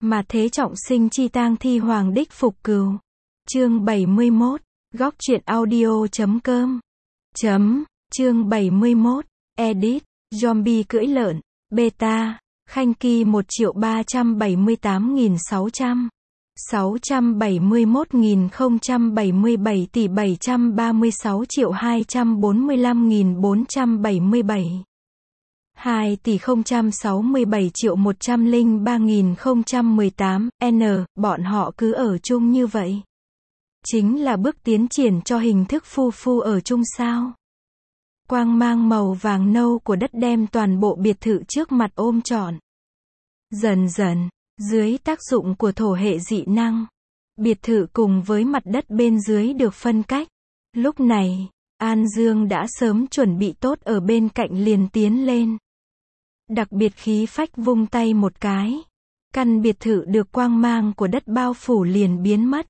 Mà thế trọng sinh chi tang thi hoàng đích phục cừu. Chương 71, góc truyện audio.com. Chương 71, edit, zombie cưỡi lợn, beta, Khanh Ki 1.378.600, 671.077 tỷ 736.245.477, 2 tỷ 067.103.018, bọn họ cứ ở chung như vậy. Chính là bước tiến triển cho hình thức phu phu ở chung sao. Quang mang màu vàng nâu của đất đem toàn bộ biệt thự trước mặt ôm trọn. Dần dần, dưới tác dụng của thổ hệ dị năng, biệt thự cùng với mặt đất bên dưới được phân cách. Lúc này, An Dương đã sớm chuẩn bị tốt ở bên cạnh liền tiến lên. Đặc biệt khí phách vung tay một cái. Căn biệt thự được quang mang của đất bao phủ liền biến mất.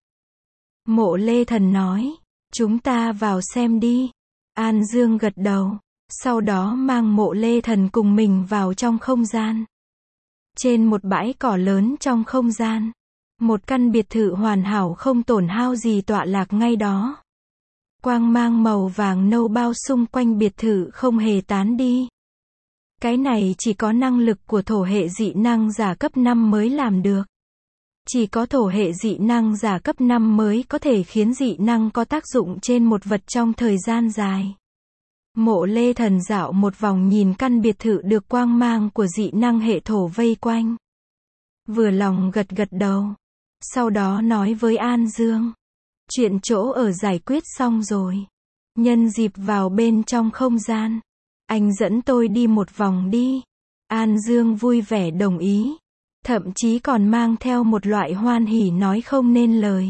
Mộ Lê Thần nói, chúng ta vào xem đi. An Dương gật đầu, sau đó mang Mộ Lê Thần cùng mình vào trong không gian. Trên một bãi cỏ lớn trong không gian, một căn biệt thự hoàn hảo không tổn hao gì tọa lạc ngay đó. Quang mang màu vàng nâu bao xung quanh biệt thự không hề tán đi. Cái này chỉ có năng lực của thổ hệ dị năng giả cấp 5 mới làm được. Chỉ có thổ hệ dị năng giả cấp 5 mới có thể khiến dị năng có tác dụng trên một vật trong thời gian dài. Mộ Lê Thần dạo một vòng nhìn căn biệt thự được quang mang của dị năng hệ thổ vây quanh. Vừa lòng gật gật đầu. Sau đó nói với An Dương. Chuyện chỗ ở giải quyết xong rồi. Nhân dịp vào bên trong không gian. Anh dẫn tôi đi một vòng đi. An Dương vui vẻ đồng ý. Thậm chí còn mang theo một loại hoan hỉ nói không nên lời.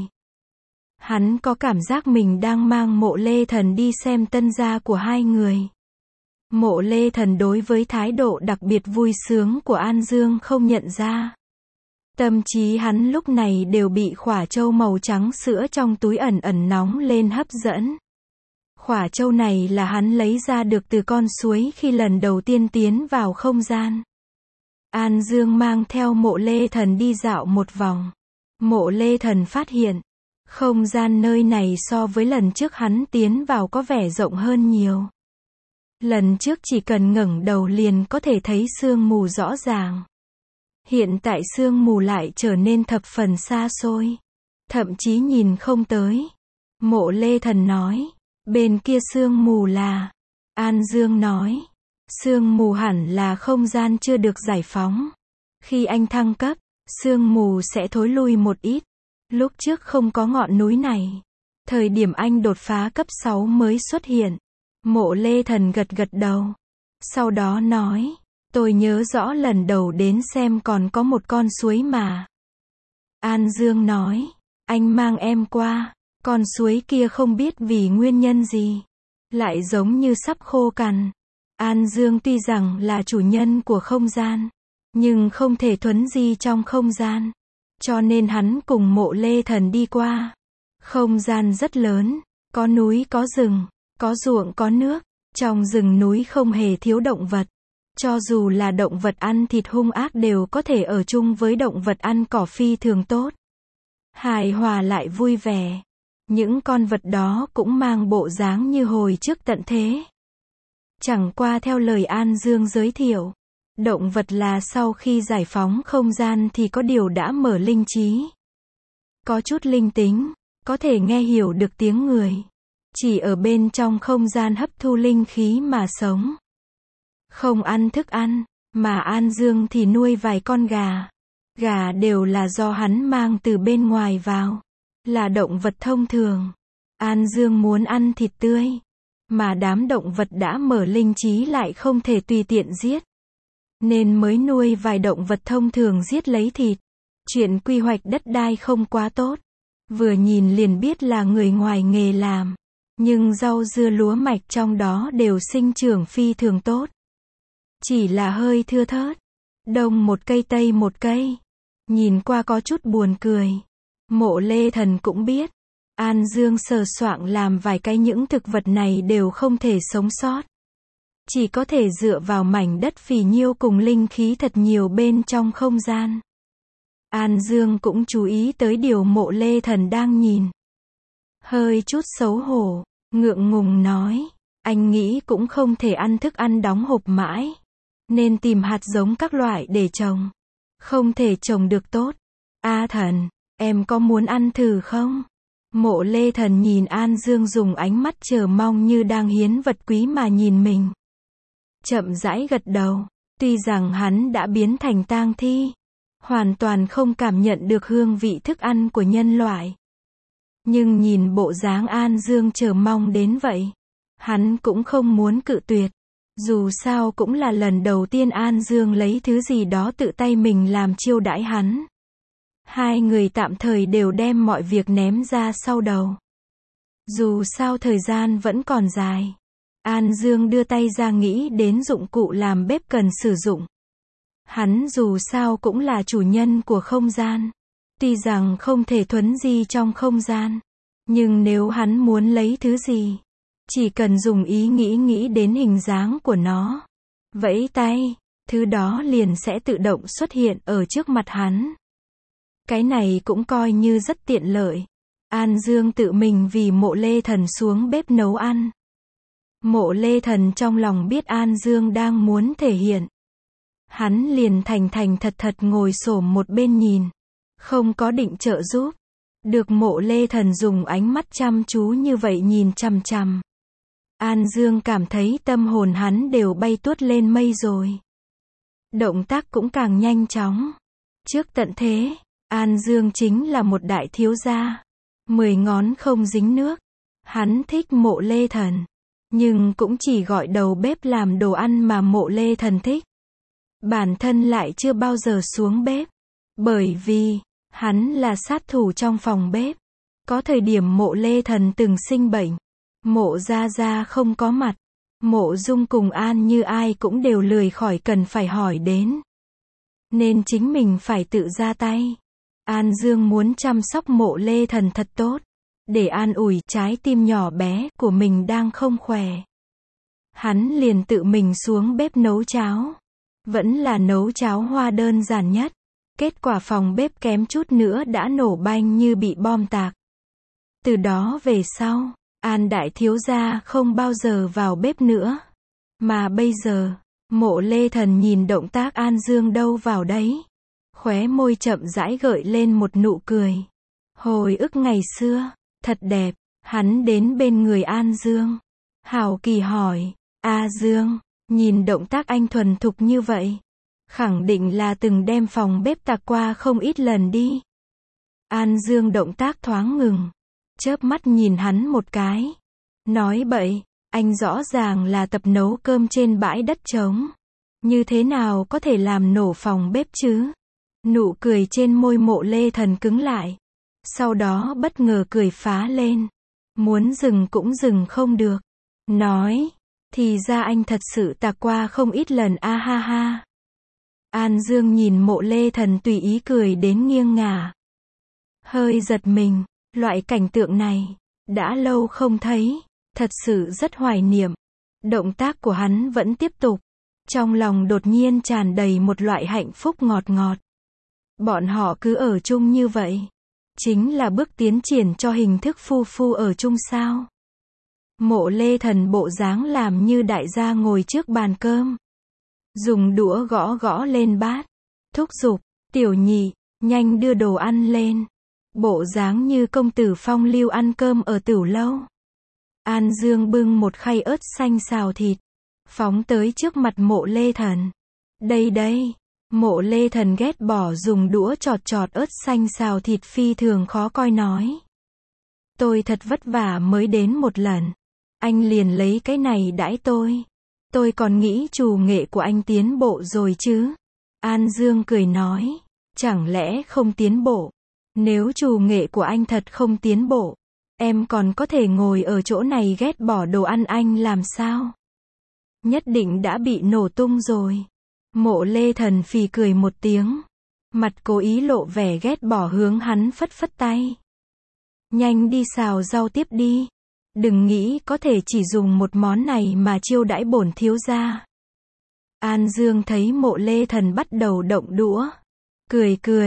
Hắn có cảm giác mình đang mang Mộ Lê Thần đi xem tân gia của hai người. Mộ Lê Thần đối với thái độ đặc biệt vui sướng của An Dương không nhận ra. Tâm trí hắn lúc này đều bị khỏa châu màu trắng sữa trong túi ẩn ẩn nóng lên hấp dẫn. Khỏa châu này là hắn lấy ra được từ con suối khi lần đầu tiên tiến vào không gian. An Dương mang theo Mộ Lê Thần đi dạo một vòng. Mộ Lê Thần phát hiện, không gian nơi này so với lần trước hắn tiến vào có vẻ rộng hơn nhiều. Lần trước chỉ cần ngẩng đầu liền có thể thấy sương mù rõ ràng. Hiện tại sương mù lại trở nên thập phần xa xôi. Thậm chí nhìn không tới. Mộ Lê Thần nói, bên kia sương mù là... An Dương nói, sương mù hẳn là không gian chưa được giải phóng. Khi anh thăng cấp, sương mù sẽ thối lui một ít. Lúc trước không có ngọn núi này. Thời điểm anh đột phá cấp 6 mới xuất hiện. Mộ Lê Thần gật gật đầu. Sau đó nói, tôi nhớ rõ lần đầu đến xem còn có một con suối mà. An Dương nói, anh mang em qua. Con suối kia không biết vì nguyên nhân gì. Lại giống như sắp khô cằn. An Dương tuy rằng là chủ nhân của không gian. Nhưng không thể thuấn di trong không gian. Cho nên hắn cùng Mộ Lê Thần đi qua. Không gian rất lớn. Có núi có rừng. Có ruộng có nước. Trong rừng núi không hề thiếu động vật. Cho dù là động vật ăn thịt hung ác đều có thể ở chung với động vật ăn cỏ phi thường tốt. Hài hòa lại vui vẻ. Những con vật đó cũng mang bộ dáng như hồi trước tận thế. Chẳng qua theo lời An Dương giới thiệu, động vật là sau khi giải phóng không gian thì có điều đã mở linh trí. Có chút linh tính, có thể nghe hiểu được tiếng người. Chỉ ở bên trong không gian hấp thu linh khí mà sống. Không ăn thức ăn, mà An Dương thì nuôi vài con gà. Gà đều là do hắn mang từ bên ngoài vào. Là động vật thông thường. An Dương muốn ăn thịt tươi. Mà đám động vật đã mở linh trí lại không thể tùy tiện giết. Nên mới nuôi vài động vật thông thường giết lấy thịt. Chuyện quy hoạch đất đai không quá tốt. Vừa nhìn liền biết là người ngoài nghề làm. Nhưng rau dưa lúa mạch trong đó đều sinh trưởng phi thường tốt. Chỉ là hơi thưa thớt. Đông một cây tây một cây. Nhìn qua có chút buồn cười. Mộ Lê Thần cũng biết. An Dương sờ soạng làm vài cái những thực vật này đều không thể sống sót. Chỉ có thể dựa vào mảnh đất phì nhiêu cùng linh khí thật nhiều bên trong không gian. An Dương cũng chú ý tới điều Mộ Lê Thần đang nhìn. Hơi chút xấu hổ, ngượng ngùng nói, anh nghĩ cũng không thể ăn thức ăn đóng hộp mãi, nên tìm hạt giống các loại để trồng. Không thể trồng được tốt. A Thần, em có muốn ăn thử không? Mộ Lê Thần nhìn An Dương dùng ánh mắt chờ mong như đang hiến vật quý mà nhìn mình. Chậm rãi gật đầu, tuy rằng hắn đã biến thành tang thi, hoàn toàn không cảm nhận được hương vị thức ăn của nhân loại. Nhưng nhìn bộ dáng An Dương chờ mong đến vậy, hắn cũng không muốn cự tuyệt. Dù sao cũng là lần đầu tiên An Dương lấy thứ gì đó tự tay mình làm chiêu đãi hắn. Hai người tạm thời đều đem mọi việc ném ra sau đầu. Dù sao thời gian vẫn còn dài. An Dương đưa tay ra nghĩ đến dụng cụ làm bếp cần sử dụng. Hắn dù sao cũng là chủ nhân của không gian. Tuy rằng không thể thuấn di trong không gian. Nhưng nếu hắn muốn lấy thứ gì, chỉ cần dùng ý nghĩ đến hình dáng của nó, vẫy tay, thứ đó liền sẽ tự động xuất hiện ở trước mặt hắn. Cái này cũng coi như rất tiện lợi. An Dương tự mình vì Mộ Lê Thần xuống bếp nấu ăn. Mộ Lê Thần trong lòng biết An Dương đang muốn thể hiện. Hắn liền thành thật ngồi xổm một bên nhìn. Không có định trợ giúp. Được Mộ Lê Thần dùng ánh mắt chăm chú như vậy nhìn chằm chằm. An Dương cảm thấy tâm hồn hắn đều bay tuốt lên mây rồi. Động tác cũng càng nhanh chóng. Trước tận thế, An Dương chính là một đại thiếu gia. 10 ngón không dính nước. Hắn thích Mộ Lê Thần. Nhưng cũng chỉ gọi đầu bếp làm đồ ăn mà Mộ Lê Thần thích. Bản thân lại chưa bao giờ xuống bếp. Bởi vì, hắn là sát thủ trong phòng bếp. Có thời điểm Mộ Lê Thần từng sinh bệnh. Mộ Gia Gia không có mặt. Mộ Dung cùng An Như ai cũng đều lười khỏi cần phải hỏi đến. Nên chính mình phải tự ra tay. An Dương muốn chăm sóc Mộ Lê Thần thật tốt. Để an ủi trái tim nhỏ bé của mình đang không khỏe. Hắn liền tự mình xuống bếp nấu cháo. Vẫn là nấu cháo hoa đơn giản nhất. Kết quả phòng bếp kém chút nữa đã nổ banh như bị bom tạc. Từ đó về sau, An đại thiếu gia không bao giờ vào bếp nữa. Mà bây giờ, Mộ Lê Thần nhìn động tác An Dương đâu vào đấy. Khóe môi chậm rãi gợi lên một nụ cười. Hồi ức ngày xưa, thật đẹp. Hắn đến bên người An Dương. Hào kỳ hỏi, A Dương, nhìn động tác anh thuần thục như vậy. Khẳng định là từng đem phòng bếp tạc qua không ít lần đi. An Dương động tác thoáng ngừng. Chớp mắt nhìn hắn một cái. Nói bậy, anh rõ ràng là tập nấu cơm trên bãi đất trống. Như thế nào có thể làm nổ phòng bếp chứ? Nụ cười trên môi Mộ Lê Thần cứng lại. Sau đó bất ngờ cười phá lên. Muốn dừng cũng dừng không được. Nói, thì ra anh thật sự tạc qua không ít lần a ha ha. An Dương nhìn Mộ Lê Thần tùy ý cười đến nghiêng ngả. Hơi giật mình, loại cảnh tượng này, đã lâu không thấy, thật sự rất hoài niệm. Động tác của hắn vẫn tiếp tục. Trong lòng đột nhiên tràn đầy một loại hạnh phúc ngọt ngọt. Bọn họ cứ ở chung như vậy. Chính là bước tiến triển cho hình thức phu phu ở chung sao. Mộ Lê Thần bộ dáng làm như đại gia ngồi trước bàn cơm. Dùng đũa gõ lên bát. Thúc giục, tiểu nhị, nhanh đưa đồ ăn lên. Bộ dáng như công tử phong lưu ăn cơm ở tửu lâu. An Dương bưng một khay ớt xanh xào thịt. Phóng tới trước mặt Mộ Lê Thần. Đây. Mộ Lê Thần ghét bỏ dùng đũa chọt ớt xanh xào thịt phi thường khó coi nói. Tôi thật vất vả mới đến một lần. Anh liền lấy cái này đãi tôi. Tôi còn nghĩ trù nghệ của anh tiến bộ rồi chứ. An Dương cười nói. Chẳng lẽ không tiến bộ? Nếu trù nghệ của anh thật không tiến bộ, em còn có thể ngồi ở chỗ này ghét bỏ đồ ăn anh làm sao? Nhất định đã bị nổ tung rồi. Mộ Lê Thần phì cười một tiếng. Mặt cố ý lộ vẻ ghét bỏ hướng hắn phất tay. Nhanh đi xào rau tiếp đi. Đừng nghĩ có thể chỉ dùng một món này mà chiêu đãi bổn thiếu gia. An Dương thấy Mộ Lê Thần bắt đầu động đũa. Cười.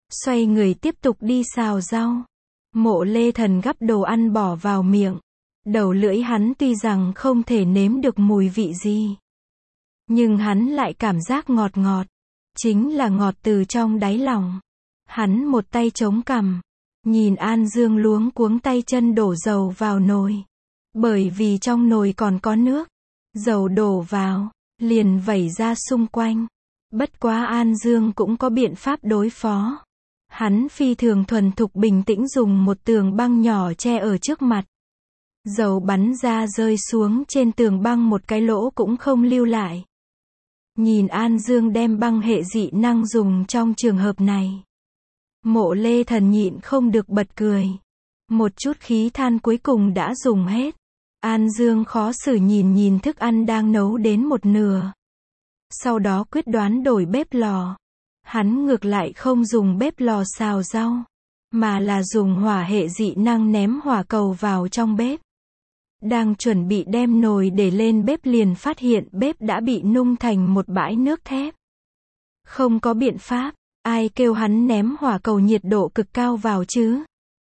xoay người tiếp tục đi xào rau. Mộ Lê Thần gắp đồ ăn bỏ vào miệng. Đầu lưỡi hắn tuy rằng không thể nếm được mùi vị gì, nhưng hắn lại cảm giác ngọt ngọt. Chính là ngọt từ trong đáy lòng. Hắn một tay chống cằm, nhìn An Dương luống cuống tay chân đổ dầu vào nồi. Bởi vì trong nồi còn có nước, dầu đổ vào, liền vẩy ra xung quanh. Bất quá An Dương cũng có biện pháp đối phó. Hắn phi thường thuần thục bình tĩnh dùng một tường băng nhỏ che ở trước mặt. Dầu bắn ra rơi xuống trên tường băng một cái lỗ cũng không lưu lại. Nhìn An Dương đem băng hệ dị năng dùng trong trường hợp này, Mộ Lê Thần nhịn không được bật cười. Một chút khí than cuối cùng đã dùng hết. An Dương khó xử nhìn thức ăn đang nấu đến một nửa. Sau đó quyết đoán đổi bếp lò. Hắn ngược lại không dùng bếp lò xào rau, mà là dùng hỏa hệ dị năng ném hỏa cầu vào trong bếp. Đang chuẩn bị đem nồi để lên bếp liền phát hiện bếp đã bị nung thành một bãi nước thép. Không có biện pháp, ai kêu hắn ném hỏa cầu nhiệt độ cực cao vào chứ?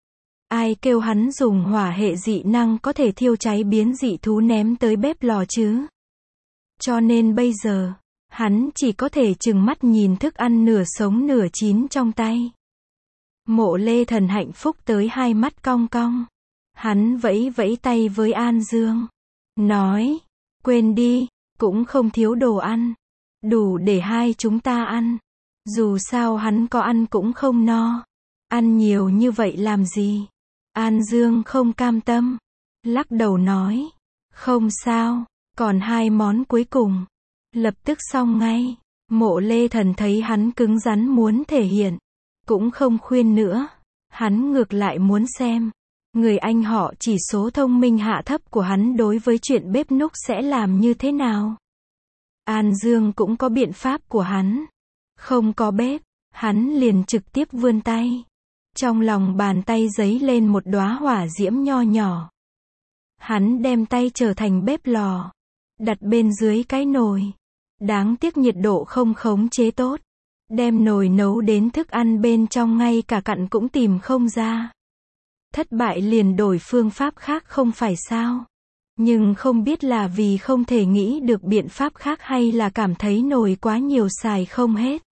Ai kêu hắn dùng hỏa hệ dị năng có thể thiêu cháy biến dị thú ném tới bếp lò chứ? Cho nên bây giờ, hắn chỉ có thể trừng mắt nhìn thức ăn nửa sống nửa chín trong tay. Mộ Lê Thần hạnh phúc tới hai mắt cong cong. Hắn vẫy vẫy tay với An Dương, nói, quên đi, cũng không thiếu đồ ăn, đủ để hai chúng ta ăn. Dù sao hắn có ăn cũng không no, ăn nhiều như vậy làm gì? An Dương không cam tâm, lắc đầu nói, không sao, còn hai món cuối cùng, lập tức xong ngay. Mộ Lê Thần thấy hắn cứng rắn muốn thể hiện, cũng không khuyên nữa, hắn ngược lại muốn xem. Người anh họ chỉ số thông minh hạ thấp của hắn đối với chuyện bếp núc sẽ làm như thế nào? An Dương cũng có biện pháp của hắn. Không có bếp, hắn liền trực tiếp vươn tay. Trong lòng bàn tay giấy lên một đóa hỏa diễm nho nhỏ. Hắn đem tay trở thành bếp lò, đặt bên dưới cái nồi. Đáng tiếc nhiệt độ không khống chế tốt. Đem nồi nấu đến thức ăn bên trong ngay cả cặn cũng tìm không ra. Thất bại liền đổi phương pháp khác không phải sao? Nhưng không biết là vì không thể nghĩ được biện pháp khác hay là cảm thấy nồi quá nhiều xài không hết.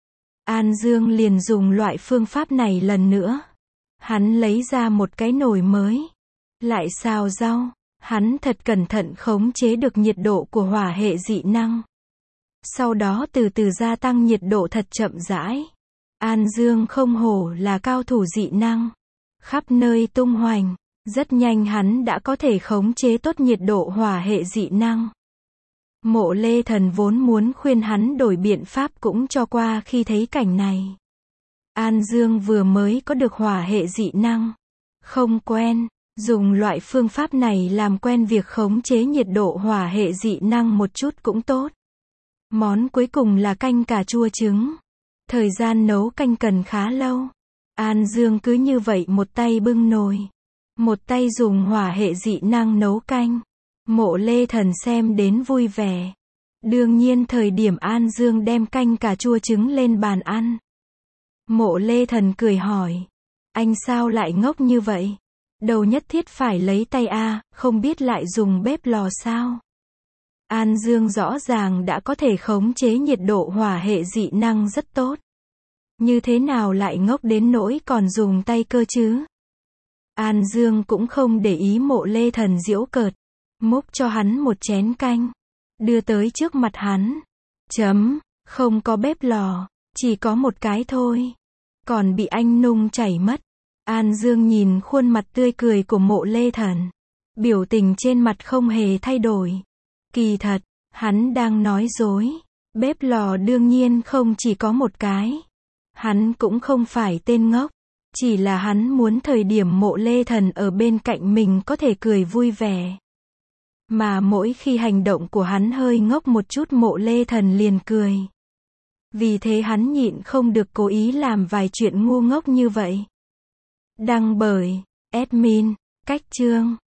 An Dương liền dùng loại phương pháp này lần nữa. Hắn lấy ra một cái nồi mới, lại xào rau. Hắn thật cẩn thận khống chế được nhiệt độ của hỏa hệ dị năng. Sau đó từ từ gia tăng nhiệt độ thật chậm rãi. An Dương không hổ là cao thủ dị năng. Khắp nơi tung hoành, rất nhanh hắn đã có thể khống chế tốt nhiệt độ hỏa hệ dị năng. Mộ Lê Thần vốn muốn khuyên hắn đổi biện pháp cũng cho qua khi thấy cảnh này. An Dương vừa mới có được hỏa hệ dị năng, không quen, dùng loại phương pháp này làm quen việc khống chế nhiệt độ hỏa hệ dị năng một chút cũng tốt. Món cuối cùng là canh cà chua trứng. Thời gian nấu canh cần khá lâu. An Dương cứ như vậy một tay bưng nồi, một tay dùng hỏa hệ dị năng nấu canh. Mộ Lê Thần xem đến vui vẻ. Đương nhiên thời điểm An Dương đem canh cà chua trứng lên bàn ăn, Mộ Lê Thần cười hỏi, anh sao lại ngốc như vậy? Đầu nhất thiết phải lấy tay a, không biết lại dùng bếp lò sao? An Dương rõ ràng đã có thể khống chế nhiệt độ hỏa hệ dị năng rất tốt. Như thế nào lại ngốc đến nỗi còn dùng tay cơ chứ? An Dương cũng không để ý Mộ Lê Thần giễu cợt, múc cho hắn một chén canh, đưa tới trước mặt hắn. Không có bếp lò, chỉ có một cái thôi. Còn bị anh nung chảy mất. An Dương nhìn khuôn mặt tươi cười của Mộ Lê Thần, biểu tình trên mặt không hề thay đổi. Kỳ thật, hắn đang nói dối. Bếp lò đương nhiên không chỉ có một cái. Hắn cũng không phải tên ngốc. Chỉ là hắn muốn thời điểm Mộ Lê Thần ở bên cạnh mình có thể cười vui vẻ. Mà mỗi khi hành động của hắn hơi ngốc một chút Mộ Lê Thần liền cười. Vì thế hắn nhịn không được cố ý làm vài chuyện ngu ngốc như vậy. Đăng bởi admin, Cách Chương.